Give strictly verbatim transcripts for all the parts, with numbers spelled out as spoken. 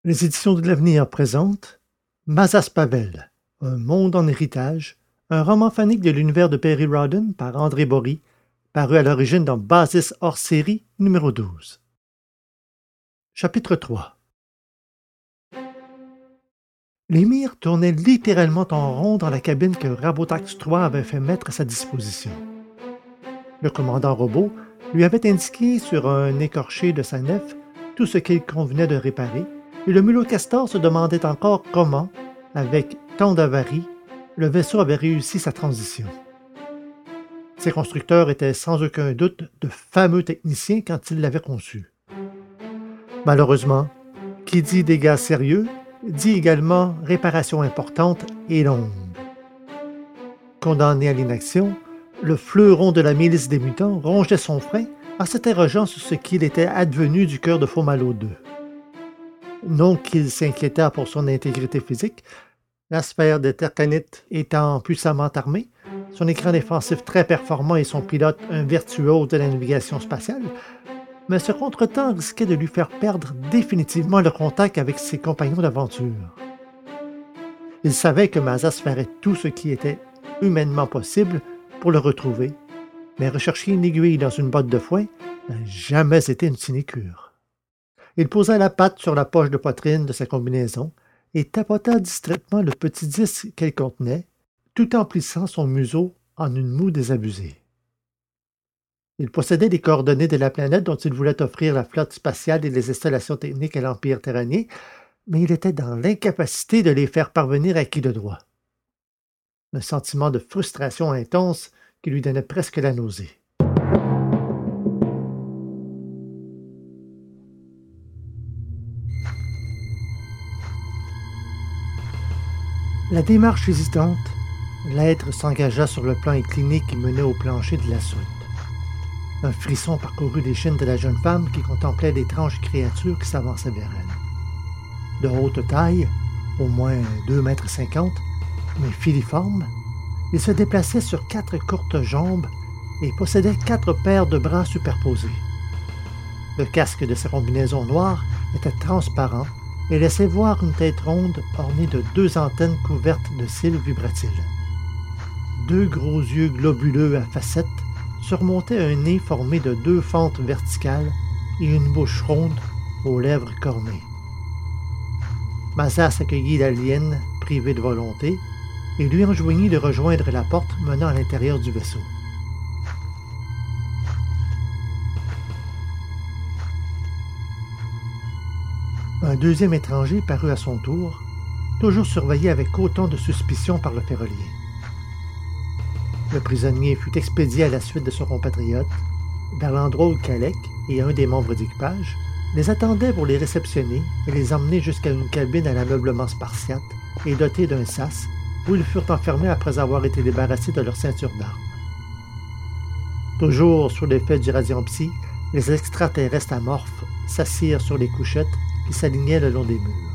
Les éditions de l'Avenir présentent Mazas Pavel, un monde en héritage, un roman phonique de l'univers de Perry Rhodan par André Bory, paru à l'origine dans Basis hors série numéro douze. Chapitre trois. L'émir tournait littéralement en rond dans la cabine que Rabotax trois avait fait mettre à sa disposition. Le commandant robot lui avait indiqué sur un écorché de sa nef tout ce qu'il convenait de réparer, et le mulot castor se demandait encore comment, avec tant d'avaries, le vaisseau avait réussi sa transition. Ses constructeurs étaient sans aucun doute de fameux techniciens quand ils l'avaient conçu. Malheureusement, qui dit dégâts sérieux, dit également réparation importante et longue. Condamné à l'inaction, le fleuron de la milice des mutants rongeait son frein en s'interrogeant sur ce qu'il était advenu du cœur de Fomalo deux. Non qu'il s'inquiétât pour son intégrité physique, la sphère de Tercanite étant puissamment armée, son écran défensif très performant et son pilote un virtuose de la navigation spatiale, mais ce contretemps risquait de lui faire perdre définitivement le contact avec ses compagnons d'aventure. Il savait que Mazas ferait tout ce qui était humainement possible pour le retrouver, mais rechercher une aiguille dans une botte de foin n'a jamais été une sinécure. Il posa la patte sur la poche de poitrine de sa combinaison et tapota distraitement le petit disque qu'elle contenait, tout en plissant son museau en une moue désabusée. Il possédait les coordonnées de la planète dont il voulait offrir la flotte spatiale et les installations techniques à l'Empire terranien, mais il était dans l'incapacité de les faire parvenir à qui de droit. Un sentiment de frustration intense qui lui donnait presque la nausée. La démarche hésitante, l'être s'engagea sur le plan incliné qui menait au plancher de la soute. Un frisson parcourut les chaînes de la jeune femme qui contemplait l'étrange créature qui s'avançait vers elle. De haute taille, au moins deux mètres cinquante, mais filiforme, il se déplaçait sur quatre courtes jambes et possédait quatre paires de bras superposés. Le casque de sa combinaison noire était transparent et laissait voir une tête ronde ornée de deux antennes couvertes de cils vibratiles. Deux gros yeux globuleux à facettes surmontaient un nez formé de deux fentes verticales et une bouche ronde aux lèvres cornées. Mazas accueillit l'alien privé de volonté et lui enjoignit de rejoindre la porte menant à l'intérieur du vaisseau. Un deuxième étranger parut à son tour, toujours surveillé avec autant de suspicion par le ferrolier. Le prisonnier fut expédié à la suite de son compatriote, vers l'endroit où Kalec et un des membres d'équipage les attendaient pour les réceptionner et les emmener jusqu'à une cabine à l'ameublement spartiate et dotée d'un sas, où ils furent enfermés après avoir été débarrassés de leur ceinture d'armes. Toujours sous l'effet du radiant psy, les extraterrestres amorphes s'assirent sur les couchettes qui s'alignaient le long des murs.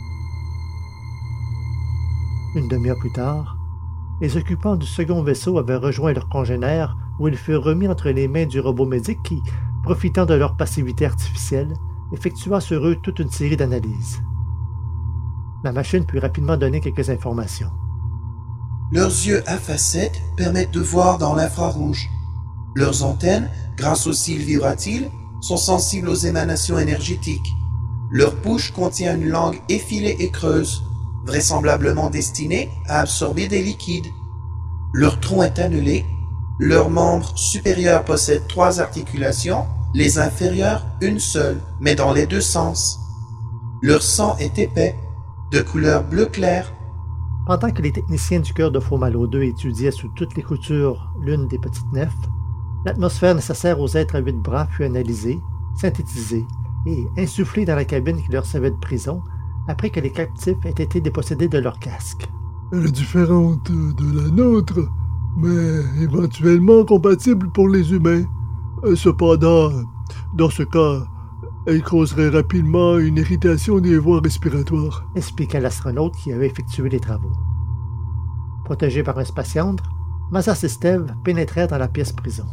Une demi-heure plus tard, les occupants du second vaisseau avaient rejoint leurs congénères où ils furent remis entre les mains du robot médic qui, profitant de leur passivité artificielle, effectua sur eux toute une série d'analyses. La machine put rapidement donner quelques informations. Leurs yeux à facettes permettent de voir dans l'infrarouge. Leurs antennes, grâce aux cils vibratiles, sont sensibles aux émanations énergétiques. Leur bouche contient une langue effilée et creuse, vraisemblablement destinée à absorber des liquides. Leur tronc est annelé. Leurs membres supérieurs possèdent trois articulations, les inférieurs une seule, mais dans les deux sens. Leur sang est épais, de couleur bleu clair. Pendant que les techniciens du cœur de Fomalo deux étudiaient sous toutes les coutures l'une des petites nefs, l'atmosphère nécessaire aux êtres à huit bras fut analysée, synthétisée et insufflée dans la cabine qui leur servait de prison après que les captifs aient été dépossédés de leur casque. Elle est différente de la nôtre, mais éventuellement compatible pour les humains. Cependant, dans ce cas, elle causerait rapidement une irritation des voies respiratoires, expliqua l'astronaute qui avait effectué les travaux. Protégés par un spatiandre, Mazas et Steve pénétrèrent dans la pièce prison.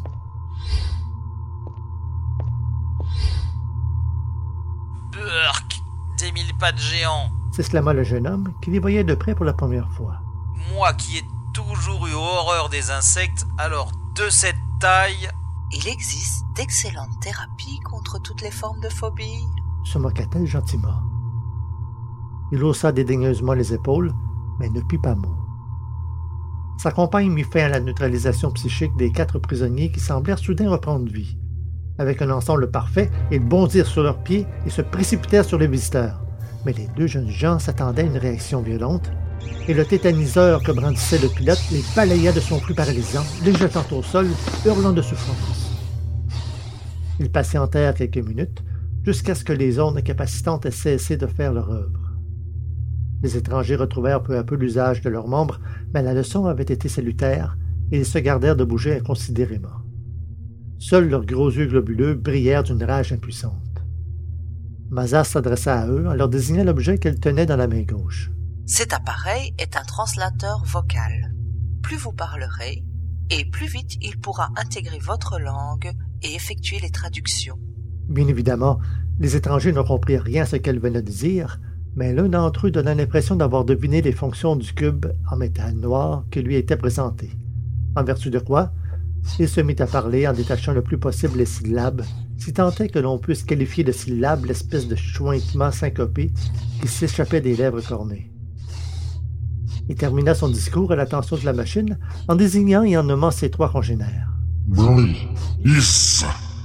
Burk, des mille pas de géant. s'exclama le jeune homme, qui les voyait de près pour la première fois. Moi qui ai toujours eu horreur des insectes, alors de cette taille... Il existe d'excellentes thérapies contre toutes les formes de phobie. Se moqua-t-elle gentiment. Il haussa dédaigneusement les épaules, mais ne put pas mot. Sa compagne mit fin à la neutralisation psychique des quatre prisonniers qui semblèrent soudain reprendre vie. Avec un ensemble parfait, ils bondirent sur leurs pieds et se précipitèrent sur les visiteurs. Mais les deux jeunes gens s'attendaient à une réaction violente, et le tétaniseur que brandissait le pilote les balaya de son flux paralysant, les jetant au sol, hurlant de souffrance. Ils patientèrent quelques minutes, jusqu'à ce que les ondes incapacitantes aient cessé de faire leur œuvre. Les étrangers retrouvèrent peu à peu l'usage de leurs membres, mais la leçon avait été salutaire, et ils se gardèrent de bouger inconsidérément. Seuls leurs gros yeux globuleux brillèrent d'une rage impuissante. Mazas s'adressa à eux en leur désignant l'objet qu'elle tenait dans la main gauche. Cet appareil est un translateur vocal. Plus vous parlerez, et plus vite il pourra intégrer votre langue et effectuer les traductions. Bien évidemment, les étrangers ne comprirent rien à ce qu'elle venait de dire, mais l'un d'entre eux donna l'impression d'avoir deviné les fonctions du cube en métal noir qui lui était présenté. En vertu de quoi, il se mit à parler en détachant le plus possible les syllabes, si tant est que l'on puisse qualifier de syllabe l'espèce de chointement syncopé qui s'échappait des lèvres cornées. Il termina son discours à l'attention de la machine en désignant et en nommant ses trois congénères. Bli, Is,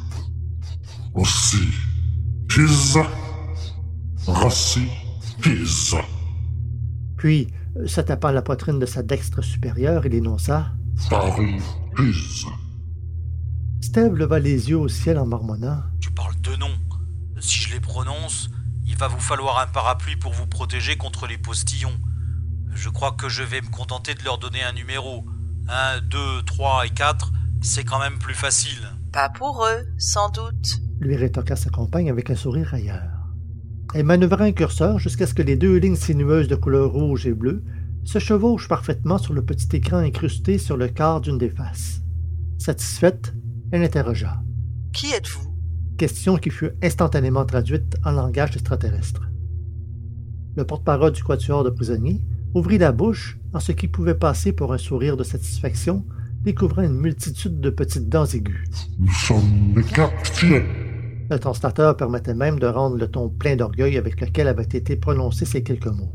Ossi, Hiz, Rassi, Hiz. Puis, se tapant la poitrine de sa dextre supérieure, il énonça « Tari, Hiz. » Steve leva les yeux au ciel en marmonnant. « Tu parles de noms. Si je les prononce, il va vous falloir un parapluie pour vous protéger contre les postillons. Je crois que je vais me contenter de leur donner un numéro. un, deux, trois et quatre, c'est quand même plus facile. » « Pas pour eux, sans doute. » lui rétorqua sa compagne avec un sourire railleur. Elle manœuvra un curseur jusqu'à ce que les deux lignes sinueuses de couleur rouge et bleue se chevauchent parfaitement sur le petit écran incrusté sur le quart d'une des faces. Satisfaite, elle interrogea. « Qui êtes-vous » Question qui fut instantanément traduite en langage extraterrestre. Le porte-parole du quatuor de prisonniers ouvrit la bouche en ce qui pouvait passer pour un sourire de satisfaction, découvrant une multitude de petites dents aiguës. Nous sommes les captiers. Le translateur permettait même de rendre le ton plein d'orgueil avec lequel avaient été prononcés ces quelques mots.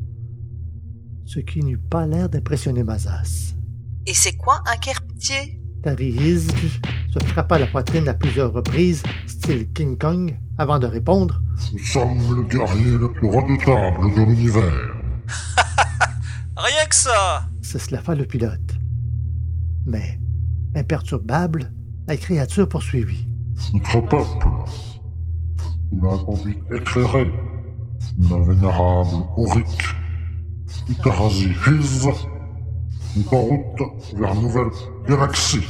Ce qui n'eut pas l'air d'impressionner Mazas. « Et c'est quoi un querptier » Tariz se frappa la poitrine à plusieurs reprises, style King Kong, avant de répondre. « Nous sommes le guerrier le plus redoutable de l'univers. » Rien que ça s'esclaffa le pilote. Mais, imperturbable, la créature poursuivit. Notre peuple, il a la conduite éclairée, la vénérable Auric, Itarasi Hiz, est en route vers une nouvelle galaxie.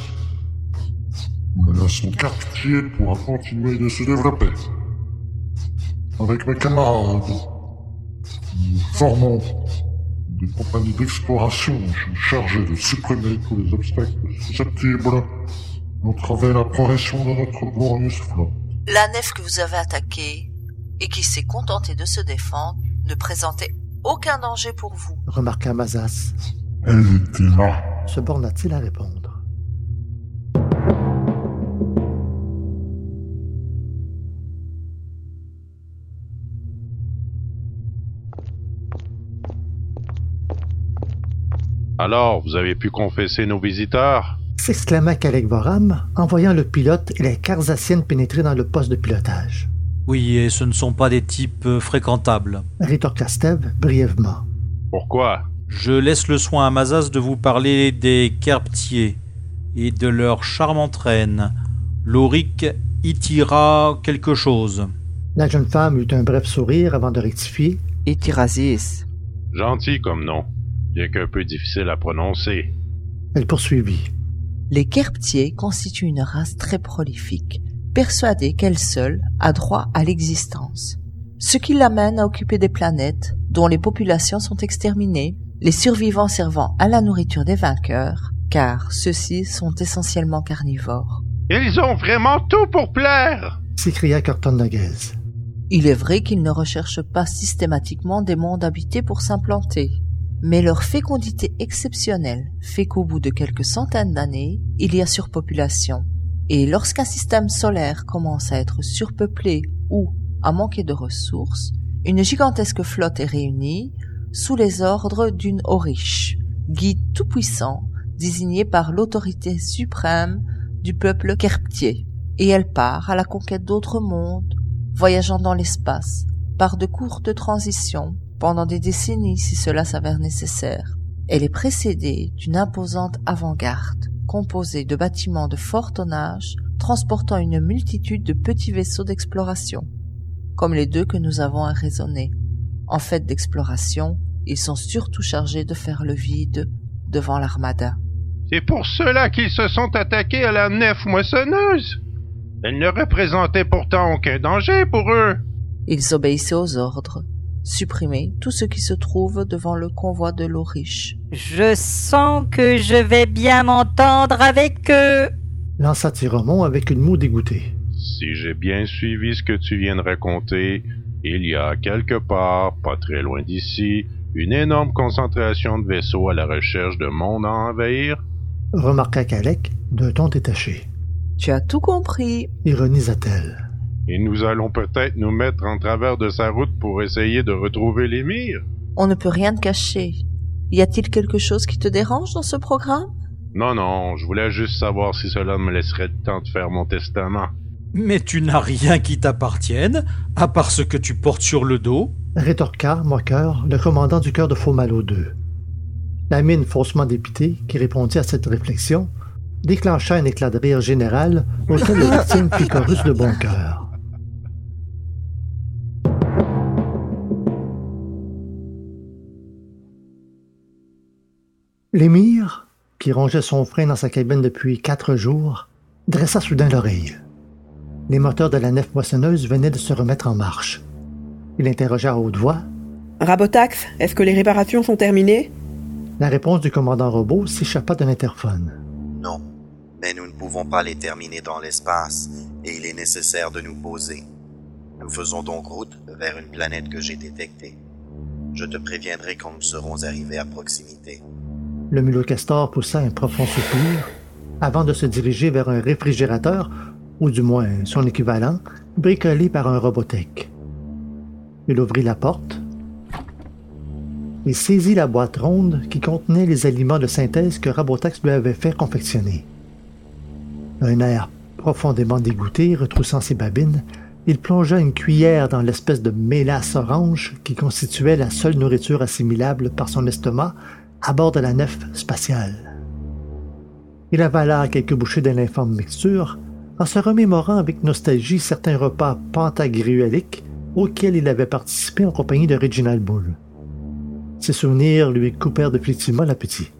Nous la laissons quartier pour continuer de se développer. Avec mes camarades, nous formons des compagnies d'exploration chargées de supprimer tous les obstacles susceptibles d'entraver la progression de notre glorieuse flotte. La nef que vous avez attaquée et qui s'est contentée de se défendre ne présentait aucun danger pour vous. Remarqua Mazas. Elle était là. Se borna-t-il à répondre. Alors, vous avez pu confesser nos visiteurs? S'exclama Kalek Voram en voyant le pilote et les Carzassiennes pénétrer dans le poste de pilotage. Oui, et ce ne sont pas des types fréquentables. Rétorqua Steve brièvement. Pourquoi? Je laisse le soin à Mazas de vous parler des Querptiers et de leur charmante reine, l'Auric Itira quelque chose. La jeune femme eut un bref sourire avant de rectifier. Itirasis. Gentil comme nom, bien qu'un peu difficile à prononcer. Elle poursuivit. Les Querptiers constituent une race très prolifique, persuadée qu'elle seule a droit à l'existence. Ce qui l'amène à occuper des planètes dont les populations sont exterminées, les survivants servant à la nourriture des vainqueurs, car ceux-ci sont essentiellement carnivores. Ils ont vraiment tout pour plaire! S'écria Corton Noguez. Il est vrai qu'ils ne recherchent pas systématiquement des mondes habités pour s'implanter, mais leur fécondité exceptionnelle fait qu'au bout de quelques centaines d'années, il y a surpopulation. Et lorsqu'un système solaire commence à être surpeuplé ou à manquer de ressources, une gigantesque flotte est réunie sous les ordres d'une Aurish, guide tout-puissant désigné par l'autorité suprême du peuple Kerptier, et elle part à la conquête d'autres mondes, voyageant dans l'espace, par de courtes transitions, pendant des décennies si cela s'avère nécessaire. Elle est précédée d'une imposante avant-garde, composée de bâtiments de fort tonnage, transportant une multitude de petits vaisseaux d'exploration, comme les deux que nous avons à raisonner. En fait d'exploration, ils sont surtout chargés de faire le vide devant l'armada. C'est pour cela qu'ils se sont attaqués à la nef moissonneuse. Elle ne représentait pourtant aucun danger pour eux. Ils obéissaient aux ordres. Supprimer tout ce qui se trouve devant le convoi de l'Aurish. Je sens que je vais bien m'entendre avec eux, lança Tiromon avec une moue dégoûtée. Si j'ai bien suivi ce que tu viens de raconter, il y a quelque part, pas très loin d'ici, une énorme concentration de vaisseaux à la recherche de mondes à envahir. Remarqua Kalek d'un ton détaché. Tu as tout compris, ironisa-t-elle. Et nous allons peut-être nous mettre en travers de sa route pour essayer de retrouver l'émir. On ne peut rien te cacher. Y a-t-il quelque chose qui te dérange dans ce programme? Non, non, je voulais juste savoir si cela me laisserait le temps de faire mon testament. Mais tu n'as rien qui t'appartienne, à part ce que tu portes sur le dos, rétorqua, moqueur, le commandant du cœur de Faux-Malo deux. La mine faussement dépitée, qui répondit à cette réflexion, déclencha un éclat de rire général auquel le victime fit chorus de bon cœur. L'émir, qui rongeait son frein dans sa cabine depuis quatre jours, dressa soudain l'oreille. Les moteurs de la nef moissonneuse venaient de se remettre en marche. Il interrogea à haute voix. « Rabotax, est-ce que les réparations sont terminées ?» La réponse du commandant robot s'échappa de l'interphone. « Non, mais nous ne pouvons pas les terminer dans l'espace, et il est nécessaire de nous poser. Nous faisons donc route vers une planète que j'ai détectée. Je te préviendrai quand nous serons arrivés à proximité. » Le mulot castor poussa un profond soupir avant de se diriger vers un réfrigérateur, ou du moins son équivalent, bricolé par un robotech. Il ouvrit la porte et saisit la boîte ronde qui contenait les aliments de synthèse que Rabotax lui avait fait confectionner. Un air profondément dégoûté retroussant ses babines, il plongea une cuillère dans l'espèce de mélasse orange qui constituait la seule nourriture assimilable par son estomac à bord de la nef spatiale. Il avala quelques bouchées de l'informe mixture en se remémorant avec nostalgie certains repas pentagruéliques auxquels il avait participé en compagnie de Reginald Bull. Ces souvenirs lui coupèrent définitivement l'appétit.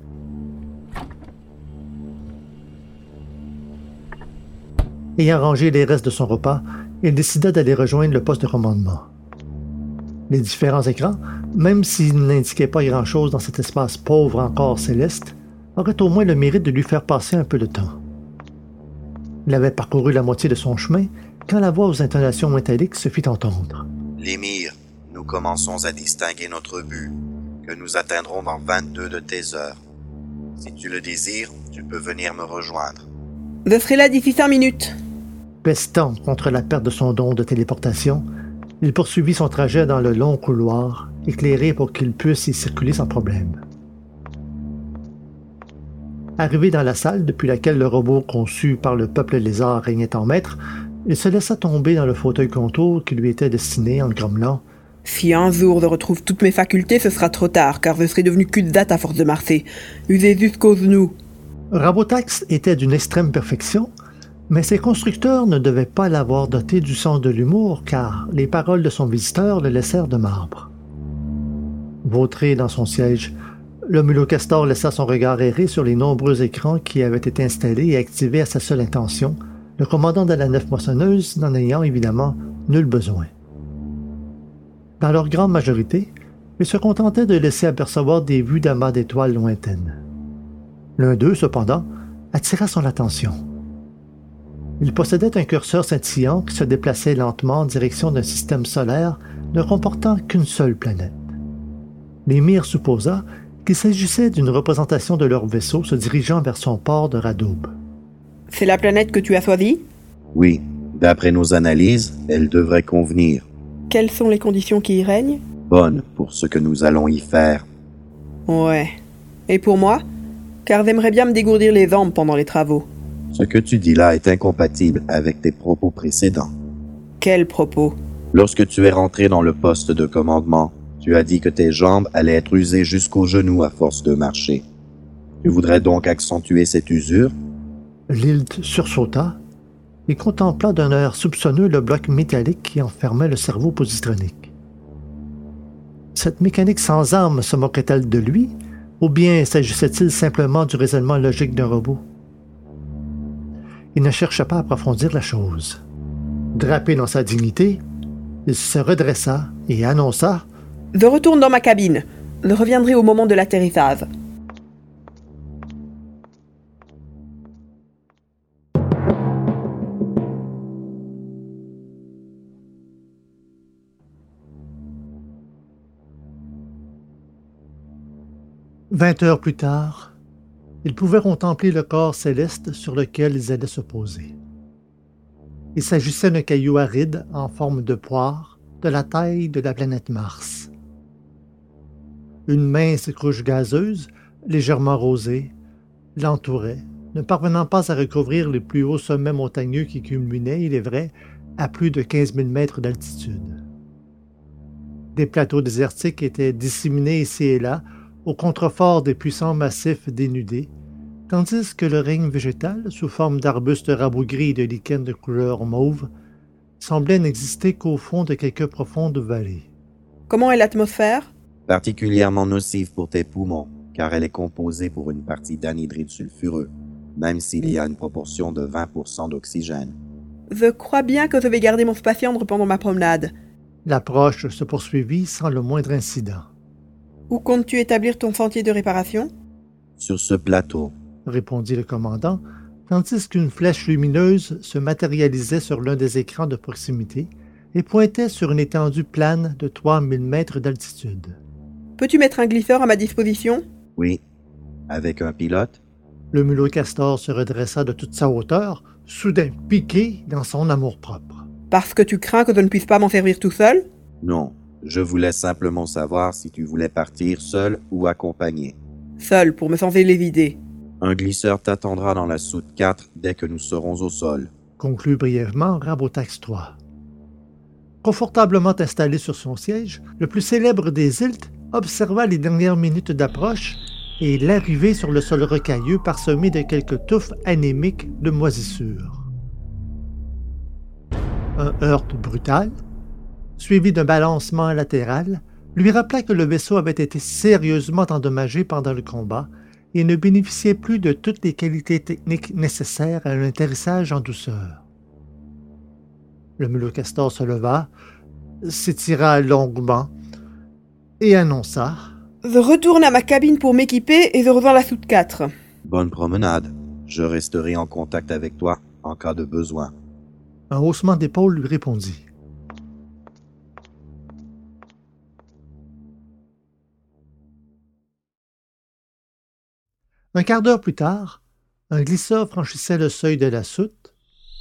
Ayant rangé les restes de son repas, il décida d'aller rejoindre le poste de commandement. Les différents écrans, même s'ils n'indiquaient pas grand-chose dans cet espace pauvre encore céleste, auraient au moins le mérite de lui faire passer un peu de temps. Il avait parcouru la moitié de son chemin quand la voix aux intonations métalliques se fit entendre. « L'émir, nous commençons à distinguer notre but, que nous atteindrons dans vingt-deux de tes heures. Si tu le désires, tu peux venir me rejoindre. »« Je serai là d'ici cinq minutes. » Pestant contre la perte de son don de téléportation, il poursuivit son trajet dans le long couloir, éclairé pour qu'il puisse y circuler sans problème. Arrivé dans la salle depuis laquelle le robot conçu par le peuple lézard régnait en maître, il se laissa tomber dans le fauteuil contour qui lui était destiné en grommelant. « Si un jour je retrouve toutes mes facultés, ce sera trop tard, car je serai devenu cul-de-date à force de marcher. Usez jusqu'aux genoux. » Rabotax était d'une extrême perfection, mais ses constructeurs ne devaient pas l'avoir doté du sens de l'humour, car les paroles de son visiteur le laissèrent de marbre. Vautré dans son siège, le mulot castor laissa son regard errer sur les nombreux écrans qui avaient été installés et activés à sa seule intention, le commandant de la nef moissonneuse n'en ayant évidemment nul besoin. Dans leur grande majorité, ils se contentaient de laisser apercevoir des vues d'amas d'étoiles lointaines. L'un d'eux, cependant, attira son attention. Il possédait un curseur scintillant qui se déplaçait lentement en direction d'un système solaire ne comportant qu'une seule planète. L'émir supposa qu'il s'agissait d'une représentation de leur vaisseau se dirigeant vers son port de Radoub. C'est la planète que tu as choisie? Oui, d'après nos analyses, elle devrait convenir. Quelles sont les conditions qui y règnent? Bonnes pour ce que nous allons y faire. Ouais. Et pour moi? Car j'aimerais bien me dégourdir les jambes pendant les travaux. Ce que tu dis là est incompatible avec tes propos précédents. Quels propos? Lorsque tu es rentré dans le poste de commandement, tu as dit que tes jambes allaient être usées jusqu'aux genoux à force de marcher. Tu voudrais donc accentuer cette usure? Lilt sursauta et contempla d'un air soupçonneux le bloc métallique qui enfermait le cerveau positronique. Cette mécanique sans âme se moquait-elle de lui, ou bien s'agissait-il simplement du raisonnement logique d'un robot? Il ne chercha pas à approfondir la chose. Drapé dans sa dignité, il se redressa et annonça « Je retourne dans ma cabine. Je reviendrai au moment de l'atterrissage. » Vingt heures plus tard, ils pouvaient contempler le corps céleste sur lequel ils allaient se poser. Il s'agissait d'un caillou aride en forme de poire de la taille de la planète Mars. Une mince couche gazeuse, légèrement rosée, l'entourait, ne parvenant pas à recouvrir les plus hauts sommets montagneux qui culminaient, il est vrai, à plus de quinze mille mètres d'altitude. Des plateaux désertiques étaient disséminés ici et là, au contrefort des puissants massifs dénudés, tandis que le règne végétal, sous forme d'arbustes rabougris et de lichens de couleur mauve, semblait n'exister qu'au fond de quelques profondes vallées. Comment est l'atmosphère? Particulièrement nocive pour tes poumons, car elle est composée pour une partie d'anhydride sulfureux, même s'il y a une proportion de vingt pour cent d'oxygène. Je crois bien que je vais garder mon spatiendre pendant ma promenade. L'approche se poursuivit sans le moindre incident. Où comptes-tu établir ton sentier de réparation? Sur ce plateau, répondit le commandant, tandis qu'une flèche lumineuse se matérialisait sur l'un des écrans de proximité et pointait sur une étendue plane de trois mille mètres d'altitude. Peux-tu mettre un glisseur à ma disposition? Oui. Avec un pilote? Le mulot castor se redressa de toute sa hauteur, soudain piqué dans son amour-propre. Parce que tu crains que je ne puisse pas m'en servir tout seul? Non. Je voulais simplement savoir si tu voulais partir seul ou accompagné. Seul, pour me changer les idées. Un glisseur t'attendra dans la soute quatre dès que nous serons au sol. Conclut brièvement Rabotax trois. Confortablement installé sur son siège, le plus célèbre des Iltes observa les dernières minutes d'approche et l'arrivée sur le sol rocailleux parsemé de quelques touffes anémiques de moisissures. Un heurt brutal, suivi d'un balancement latéral, lui rappela que le vaisseau avait été sérieusement endommagé pendant le combat et ne bénéficiait plus de toutes les qualités techniques nécessaires à un atterrissage en douceur. Le mulot castor se leva, s'étira longuement et annonça « Je retourne à ma cabine pour m'équiper et je rejoins la soute quatre. » Bonne promenade. Je resterai en contact avec toi en cas de besoin. Un haussement d'épaule lui répondit. Un quart d'heure plus tard, un glisseur franchissait le seuil de la soute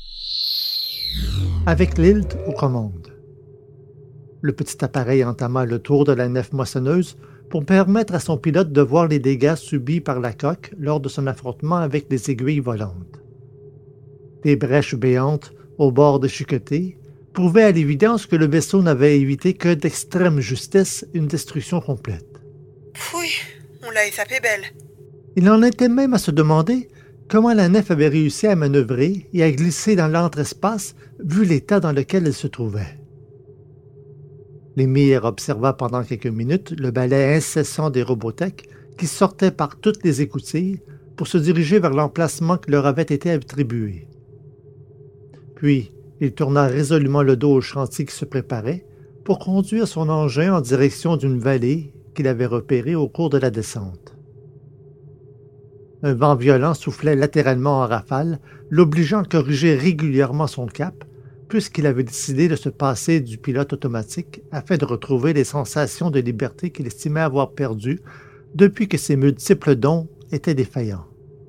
avec Lilt aux commandes. Le petit appareil entama le tour de la nef moissonneuse pour permettre à son pilote de voir les dégâts subis par la coque lors de son affrontement avec les aiguilles volantes. Des brèches béantes au bord déchiqueté prouvaient à l'évidence que le vaisseau n'avait évité que d'extrême justesse une destruction complète. Pfouille, on l'a échappé belle. Il en était même à se demander comment la nef avait réussi à manœuvrer et à glisser dans l'entre-espace vu l'état dans lequel elle se trouvait. L'émir observa pendant quelques minutes le balai incessant des Robotech qui sortaient par toutes les écoutilles pour se diriger vers l'emplacement qui leur avait été attribué. Puis, il tourna résolument le dos au chantier qui se préparait pour conduire son engin en direction d'une vallée qu'il avait repérée au cours de la descente. Un vent violent soufflait latéralement en rafale, l'obligeant à corriger régulièrement son cap, puisqu'il avait décidé de se passer du pilote automatique afin de retrouver les sensations de liberté qu'il estimait avoir perdues depuis que ses multiples dons étaient défaillants.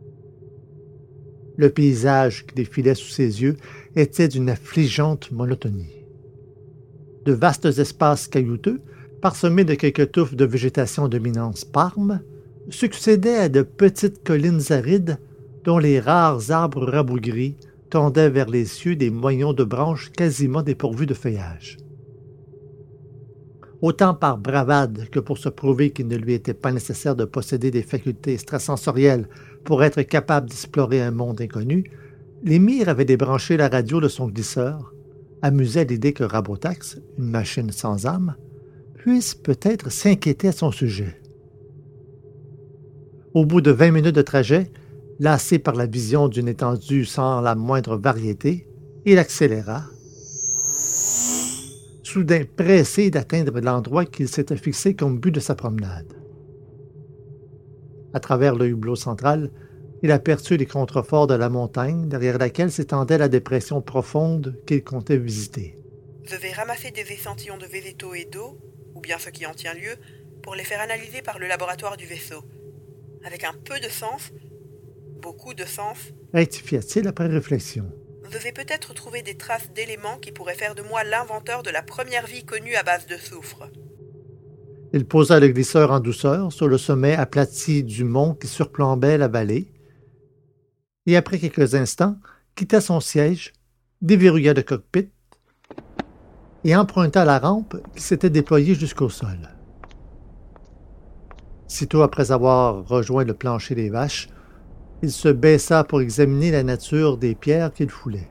Le paysage qui défilait sous ses yeux était d'une affligeante monotonie. De vastes espaces caillouteux, parsemés de quelques touffes de végétation dominance parme, succédaient à de petites collines arides dont les rares arbres rabougris tendaient vers les cieux des moyons de branches quasiment dépourvus de feuillage. Autant par bravade que pour se prouver qu'il ne lui était pas nécessaire de posséder des facultés extrasensorielles pour être capable d'explorer un monde inconnu, l'émir avait débranché la radio de son glisseur, amusé à l'idée que Rabotax, une machine sans âme, puisse peut-être s'inquiéter à son sujet. Au bout de vingt minutes de trajet, lassé par la vision d'une étendue sans la moindre variété, il accéléra, soudain pressé d'atteindre l'endroit qu'il s'était fixé comme but de sa promenade. À travers le hublot central, il aperçut les contreforts de la montagne derrière laquelle s'étendait la dépression profonde qu'il comptait visiter. Je vais ramasser des échantillons de végétaux et d'eau, ou bien ce qui en tient lieu, pour les faire analyser par le laboratoire du vaisseau. Avec un peu de sens, beaucoup de sens, rectifia-t-il après réflexion. Je vais peut-être trouver des traces d'éléments qui pourraient faire de moi l'inventeur de la première vie connue à base de soufre. Il posa le glisseur en douceur sur le sommet aplati du mont qui surplombait la vallée, et après quelques instants, quitta son siège, déverrouilla le cockpit et emprunta la rampe qui s'était déployée jusqu'au sol. Sitôt après avoir rejoint le plancher des vaches, il se baissa pour examiner la nature des pierres qu'il foulait.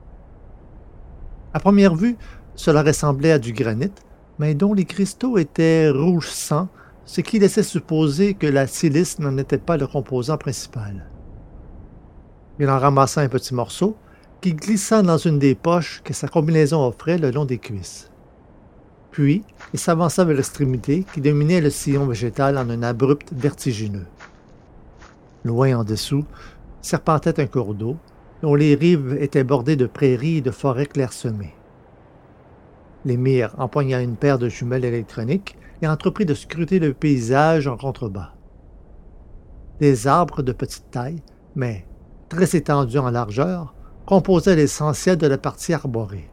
À première vue, cela ressemblait à du granit, mais dont les cristaux étaient rouge sang, ce qui laissait supposer que la silice n'en était pas le composant principal. Il en ramassa un petit morceau, qui glissa dans une des poches que sa combinaison offrait le long des cuisses. Puis, il s'avança vers l'extrémité qui dominait le sillon végétal en un abrupt vertigineux. Loin en dessous, serpentait un cours d'eau, dont les rives étaient bordées de prairies et de forêts clairsemées. L'émir empoigna une paire de jumelles électroniques et entreprit de scruter le paysage en contrebas. Des arbres de petite taille, mais très étendus en largeur, composaient l'essentiel de la partie arborée.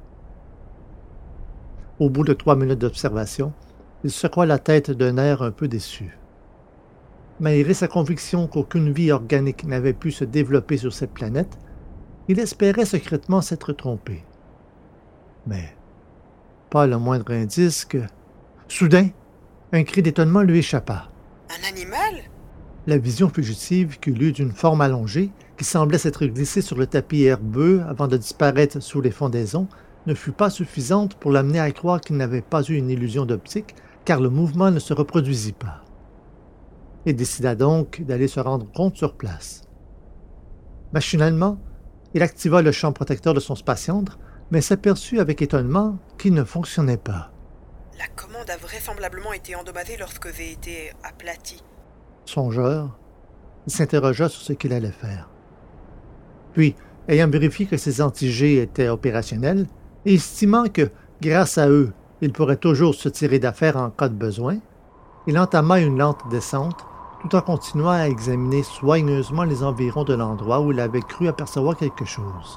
Au bout de trois minutes d'observation, il secoua la tête d'un air un peu déçu. Malgré sa conviction qu'aucune vie organique n'avait pu se développer sur cette planète, il espérait secrètement s'être trompé. Mais pas le moindre indice que... Soudain, un cri d'étonnement lui échappa. Un animal? La vision fugitive qu'il eut d'une forme allongée, qui semblait s'être glissée sur le tapis herbeux avant de disparaître sous les fondaisons, ne fut pas suffisante pour l'amener à croire qu'il n'avait pas eu une illusion d'optique, car le mouvement ne se reproduisit pas. Il décida donc d'aller se rendre compte sur place. Machinalement, il activa le champ protecteur de son spatiandre, mais s'aperçut avec étonnement qu'il ne fonctionnait pas. La commande a vraisemblablement été endommagée lorsque j'ai été aplati. Songeur, il s'interrogea sur ce qu'il allait faire. Puis, ayant vérifié que ses anti-G étaient opérationnels, et estimant que, grâce à eux, il pourrait toujours se tirer d'affaire en cas de besoin, il entama une lente descente, tout en continuant à examiner soigneusement les environs de l'endroit où il avait cru apercevoir quelque chose.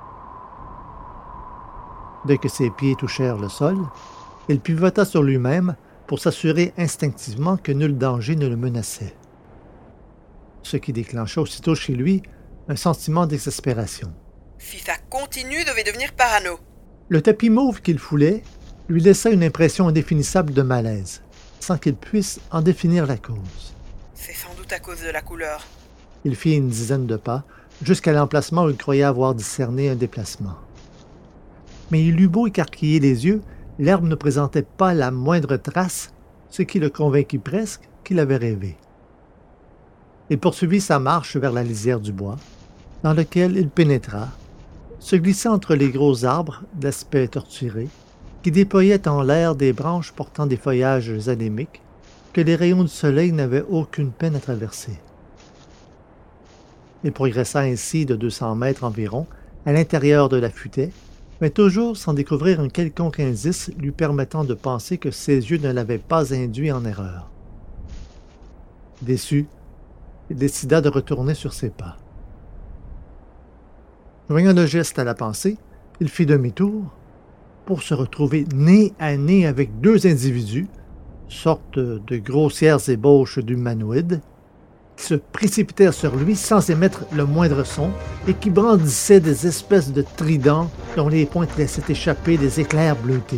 Dès que ses pieds touchèrent le sol, il pivota sur lui-même pour s'assurer instinctivement que nul danger ne le menaçait. Ce qui déclencha aussitôt chez lui un sentiment d'exaspération. Si ça continue, je vais devenir parano. Le tapis mauve qu'il foulait lui laissa une impression indéfinissable de malaise, sans qu'il puisse en définir la cause. C'est sans doute à cause de la couleur. Il fit une dizaine de pas, jusqu'à l'emplacement où il croyait avoir discerné un déplacement. Mais il eut beau écarquiller les yeux, l'herbe ne présentait pas la moindre trace, ce qui le convainquit presque qu'il avait rêvé. Il poursuivit sa marche vers la lisière du bois, dans lequel il pénétra, se glissa entre les gros arbres d'aspect torturé, qui déployaient en l'air des branches portant des feuillages anémiques que les rayons du soleil n'avaient aucune peine à traverser. Il progressa ainsi de deux cents mètres environ à l'intérieur de la futaie, mais toujours sans découvrir un quelconque indice lui permettant de penser que ses yeux ne l'avaient pas induit en erreur. Déçu, il décida de retourner sur ses pas. Joignant le geste à la pensée, il fit demi-tour pour se retrouver nez à nez avec deux individus, sorte de grossières ébauches d'humanoïdes, qui se précipitèrent sur lui sans émettre le moindre son et qui brandissaient des espèces de tridents dont les pointes laissaient échapper des éclairs bleutés.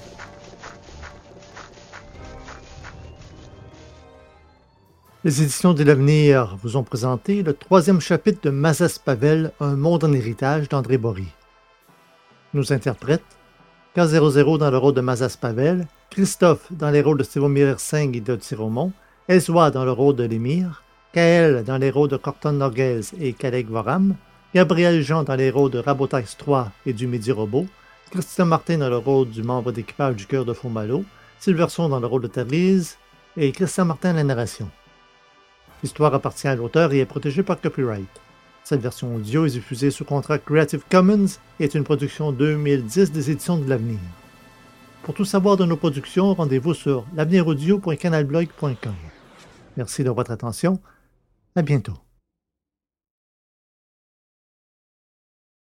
Les éditions de l'Avenir vous ont présenté le troisième chapitre de Mazas Pavel, Un monde en héritage d'André Bory. Nos interprètes, K zéro zéro dans le rôle de Mazas Pavel, Christophe dans les rôles de Stivomir Singh et de Tiromon, Ezwa dans le rôle de l'émir, Kael dans les rôles de Corton Norguez et Kalek Voram, Gabriel Jean dans les rôles de Rabotax trois et du Midi-Robot, Christian Martin dans le rôle du membre d'équipage du Cœur de Fourmalo, Sylverson dans le rôle de Tabriz et Christian Martin à la narration. L'histoire appartient à l'auteur et est protégée par copyright. Cette version audio est diffusée sous contrat Creative Commons et est une production deux mille dix des éditions de l'Avenir. Pour tout savoir de nos productions, rendez-vous sur l'avenir audio point canalblog point com. Merci de votre attention. À bientôt.